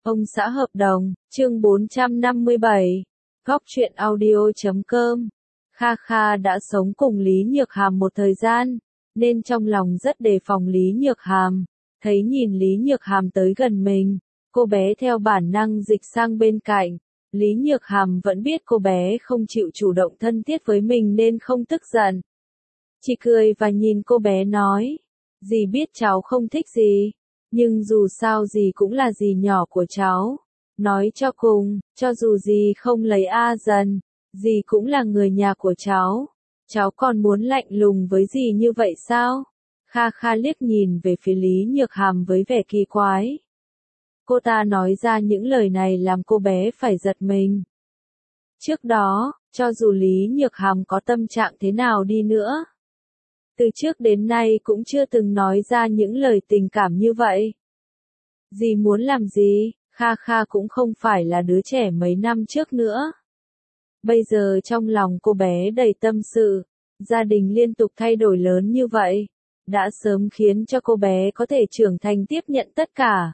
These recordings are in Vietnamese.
Ông xã hợp đồng, chương 457, Góc truyện audio.com. Kha Kha đã sống cùng Lý Nhược Hàm một thời gian, nên trong lòng rất đề phòng Lý Nhược Hàm. Thấy nhìn Lý Nhược Hàm tới gần mình, cô bé theo bản năng dịch sang bên cạnh. Lý Nhược Hàm vẫn biết cô bé không chịu chủ động thân thiết với mình nên không tức giận. Chỉ cười và nhìn cô bé nói, dì biết cháu không thích gì, nhưng dù sao dì cũng là dì nhỏ của cháu. Nói cho cùng, cho dù dì không lấy A Dần, dì cũng là người nhà của cháu. Cháu còn muốn lạnh lùng với dì như vậy sao? Kha Kha liếc nhìn về phía Lý Nhược Hàm với vẻ kỳ quái. Cô ta nói ra những lời này làm cô bé phải giật mình. Trước đó, cho dù Lý Nhược Hàm có tâm trạng thế nào đi nữa, từ trước đến nay cũng chưa từng nói ra những lời tình cảm như vậy. Dì muốn làm gì, Kha Kha cũng không phải là đứa trẻ mấy năm trước nữa. Bây giờ trong lòng cô bé đầy tâm sự, gia đình liên tục thay đổi lớn như vậy, đã sớm khiến cho cô bé có thể trưởng thành tiếp nhận tất cả.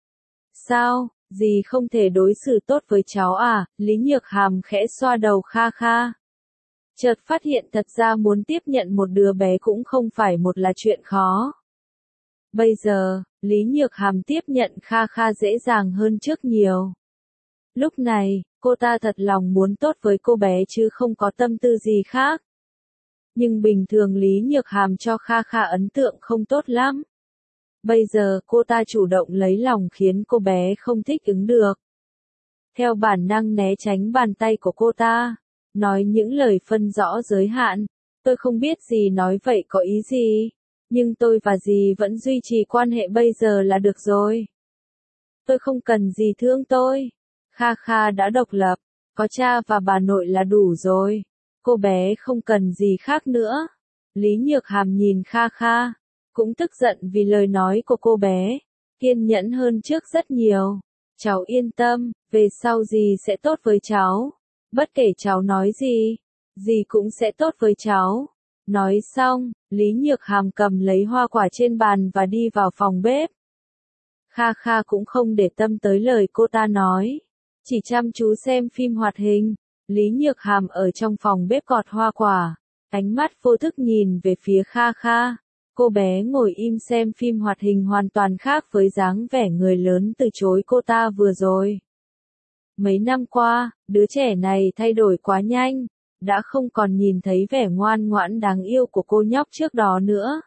Sao, dì không thể đối xử tốt với cháu à? Lý Nhược Hàm khẽ xoa đầu Kha Kha. Chợt phát hiện thật ra muốn tiếp nhận một đứa bé cũng không phải một là chuyện khó. Bây giờ, Lý Nhược Hàm tiếp nhận Kha Kha dễ dàng hơn trước nhiều. Lúc này, cô ta thật lòng muốn tốt với cô bé chứ không có tâm tư gì khác. Nhưng bình thường Lý Nhược Hàm cho Kha Kha ấn tượng không tốt lắm. Bây giờ cô ta chủ động lấy lòng khiến cô bé không thích ứng được. Theo bản năng né tránh bàn tay của cô ta, nói những lời phân rõ giới hạn. Tôi không biết dì nói vậy có ý gì, nhưng tôi và dì vẫn duy trì quan hệ bây giờ là được rồi. Tôi không cần dì thương tôi. Kha Kha đã độc lập, có cha và bà nội là đủ rồi. Cô bé không cần gì khác nữa. Lý Nhược Hàm nhìn Kha Kha, cũng tức giận vì lời nói của cô bé, kiên nhẫn hơn trước rất nhiều. Cháu yên tâm, về sau dì sẽ tốt với cháu. Bất kể cháu nói gì, dì cũng sẽ tốt với cháu. Nói xong, Lý Nhược Hàm cầm lấy hoa quả trên bàn và đi vào phòng bếp. Kha Kha cũng không để tâm tới lời cô ta nói, chỉ chăm chú xem phim hoạt hình. Lý Nhược Hàm ở trong phòng bếp gọt hoa quả, ánh mắt vô thức nhìn về phía Kha Kha. Cô bé ngồi im xem phim hoạt hình hoàn toàn khác với dáng vẻ người lớn từ chối cô ta vừa rồi. Mấy năm qua, đứa trẻ này thay đổi quá nhanh, đã không còn nhìn thấy vẻ ngoan ngoãn đáng yêu của cô nhóc trước đó nữa.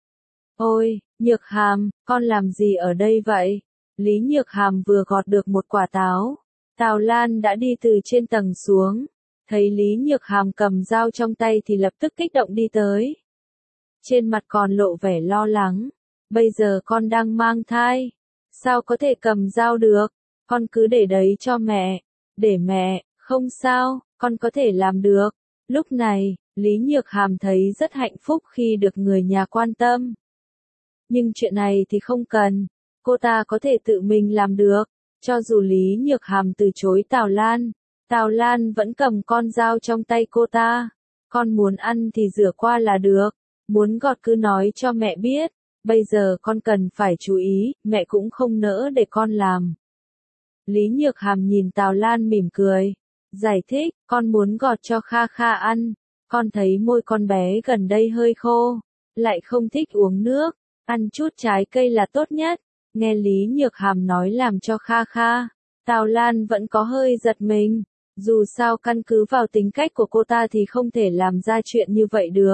Ôi, Nhược Hàm, con làm gì ở đây vậy? Lý Nhược Hàm vừa gọt được một quả táo. Tào Lan đã đi từ trên tầng xuống, thấy Lý Nhược Hàm cầm dao trong tay thì lập tức kích động đi tới. Trên mặt còn lộ vẻ lo lắng, bây giờ con đang mang thai, sao có thể cầm dao được, con cứ để đấy cho mẹ, để mẹ, không sao, con có thể làm được. Lúc này, Lý Nhược Hàm thấy rất hạnh phúc khi được người nhà quan tâm. Nhưng chuyện này thì không cần, cô ta có thể tự mình làm được. Cho dù Lý Nhược Hàm từ chối Tào Lan vẫn cầm con dao trong tay cô ta. Con muốn ăn thì rửa qua là được, muốn gọt cứ nói cho mẹ biết, bây giờ con cần phải chú ý, mẹ cũng không nỡ để con làm. Lý Nhược Hàm nhìn Tào Lan mỉm cười, giải thích, con muốn gọt cho Kha Kha ăn, con thấy môi con bé gần đây hơi khô, lại không thích uống nước, ăn chút trái cây là tốt nhất. Nghe Lý Nhược Hàm nói làm cho Kha Kha, Tào Lan vẫn có hơi giật mình, dù sao căn cứ vào tính cách của cô ta thì không thể làm ra chuyện như vậy được.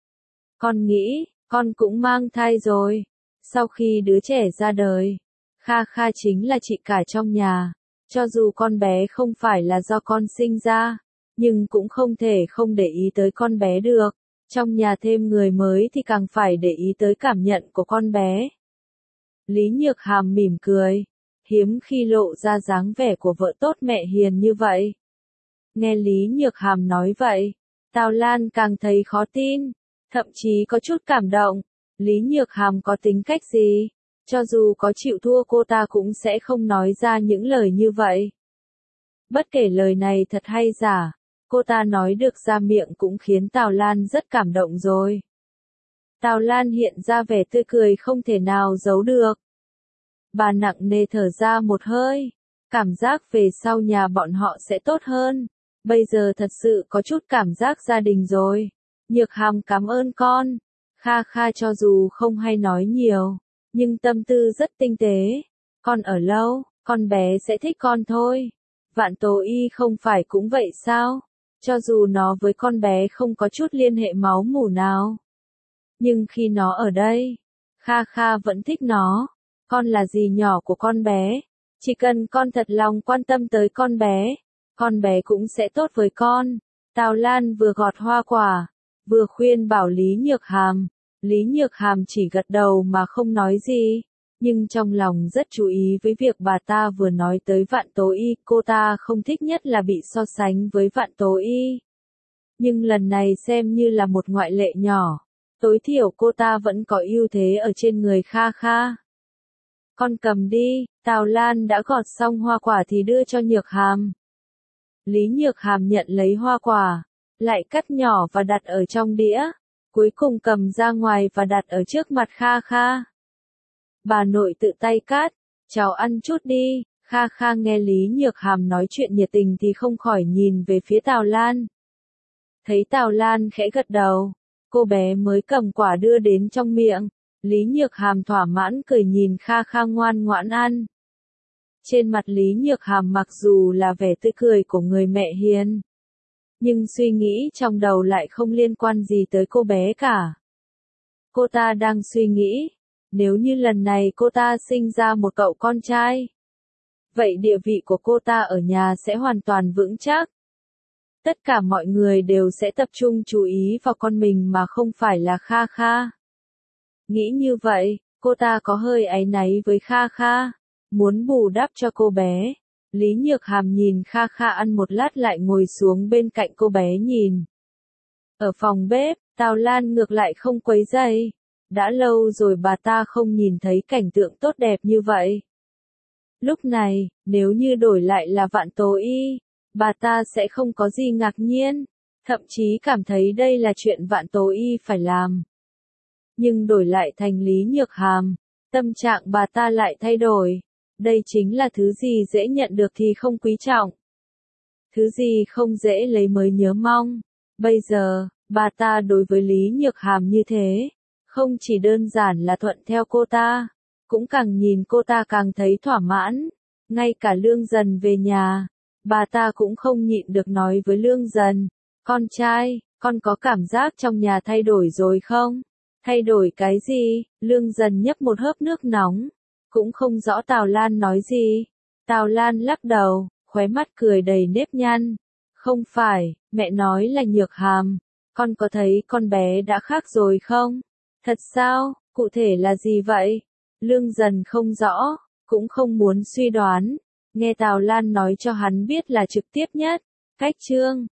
Con nghĩ, con cũng mang thai rồi. Sau khi đứa trẻ ra đời, Kha Kha chính là chị cả trong nhà. Cho dù con bé không phải là do con sinh ra, nhưng cũng không thể không để ý tới con bé được. Trong nhà thêm người mới thì càng phải để ý tới cảm nhận của con bé. Lý Nhược Hàm mỉm cười, hiếm khi lộ ra dáng vẻ của vợ tốt mẹ hiền như vậy. Nghe Lý Nhược Hàm nói vậy, Tào Lan càng thấy khó tin, thậm chí có chút cảm động. Lý Nhược Hàm có tính cách gì? Cho dù có chịu thua cô ta cũng sẽ không nói ra những lời như vậy. Bất kể lời này thật hay giả, cô ta nói được ra miệng cũng khiến Tào Lan rất cảm động rồi. Tào Lan hiện ra vẻ tươi cười không thể nào giấu được. Bà nặng nề thở ra một hơi. Cảm giác về sau nhà bọn họ sẽ tốt hơn. Bây giờ thật sự có chút cảm giác gia đình rồi. Nhược Hàm cảm ơn con. Kha Kha cho dù không hay nói nhiều, nhưng tâm tư rất tinh tế. Con ở lâu, con bé sẽ thích con thôi. Vạn Tố Y không phải cũng vậy sao? Cho dù nó với con bé không có chút liên hệ máu mủ nào. Nhưng khi nó ở đây, Kha Kha vẫn thích nó. Con là dì nhỏ của con bé. Chỉ cần con thật lòng quan tâm tới con bé cũng sẽ tốt với con. Tào Lan vừa gọt hoa quả, vừa khuyên bảo Lý Nhược Hàm. Lý Nhược Hàm chỉ gật đầu mà không nói gì. Nhưng trong lòng rất chú ý với việc bà ta vừa nói tới Vạn Tố Y, cô ta không thích nhất là bị so sánh với Vạn Tố Y. Nhưng lần này xem như là một ngoại lệ nhỏ, tối thiểu cô ta vẫn có ưu thế ở trên người Kha Kha. Con cầm đi, Tào Lan đã gọt xong hoa quả thì đưa cho Nhược Hàm. Lý Nhược Hàm nhận lấy hoa quả, lại cắt nhỏ và đặt ở trong đĩa, cuối cùng cầm ra ngoài và đặt ở trước mặt Kha Kha. Bà nội tự tay cắt, cháu ăn chút đi. Kha Kha nghe Lý Nhược Hàm nói chuyện nhiệt tình thì không khỏi nhìn về phía Tào Lan. Thấy Tào Lan khẽ gật đầu, cô bé mới cầm quả đưa đến trong miệng. Lý Nhược Hàm thỏa mãn cười nhìn Kha Kha ngoan ngoãn ăn. Trên mặt Lý Nhược Hàm mặc dù là vẻ tươi cười của người mẹ hiền, nhưng suy nghĩ trong đầu lại không liên quan gì tới cô bé cả. Cô ta đang suy nghĩ, nếu như lần này cô ta sinh ra một cậu con trai, vậy địa vị của cô ta ở nhà sẽ hoàn toàn vững chắc. Tất cả mọi người đều sẽ tập trung chú ý vào con mình mà không phải là Kha Kha. Nghĩ như vậy, cô ta có hơi áy náy với Kha Kha, muốn bù đắp cho cô bé. Lý Nhược Hàm nhìn Kha Kha ăn một lát lại ngồi xuống bên cạnh cô bé nhìn. Ở phòng bếp, Tào Lan ngược lại không quấy rầy. Đã lâu rồi bà ta không nhìn thấy cảnh tượng tốt đẹp như vậy. Lúc này, nếu như đổi lại là Vạn Tố Y, bà ta sẽ không có gì ngạc nhiên, thậm chí cảm thấy đây là chuyện Vạn Tố Y phải làm. Nhưng đổi lại thành Lý Nhược Hàm, tâm trạng bà ta lại thay đổi. Đây chính là thứ gì dễ nhận được thì không quý trọng. Thứ gì không dễ lấy mới nhớ mong. Bây giờ, bà ta đối với Lý Nhược Hàm như thế, không chỉ đơn giản là thuận theo cô ta, cũng càng nhìn cô ta càng thấy thỏa mãn. Ngay cả Lương Dần về nhà, bà ta cũng không nhịn được nói với Lương Dần, con trai, con có cảm giác trong nhà thay đổi rồi không? Thay đổi cái gì? Lương Dần nhấp một hớp nước nóng, cũng không rõ Tào Lan nói gì. Tào Lan lắc đầu, khóe mắt cười đầy nếp nhăn. Không phải, mẹ nói là Nhược Hàm, con có thấy con bé đã khác rồi không? Thật sao, cụ thể là gì vậy? Lương Dần không rõ, cũng không muốn suy đoán. Nghe Tào Lan nói cho hắn biết là trực tiếp nhất. Cách chương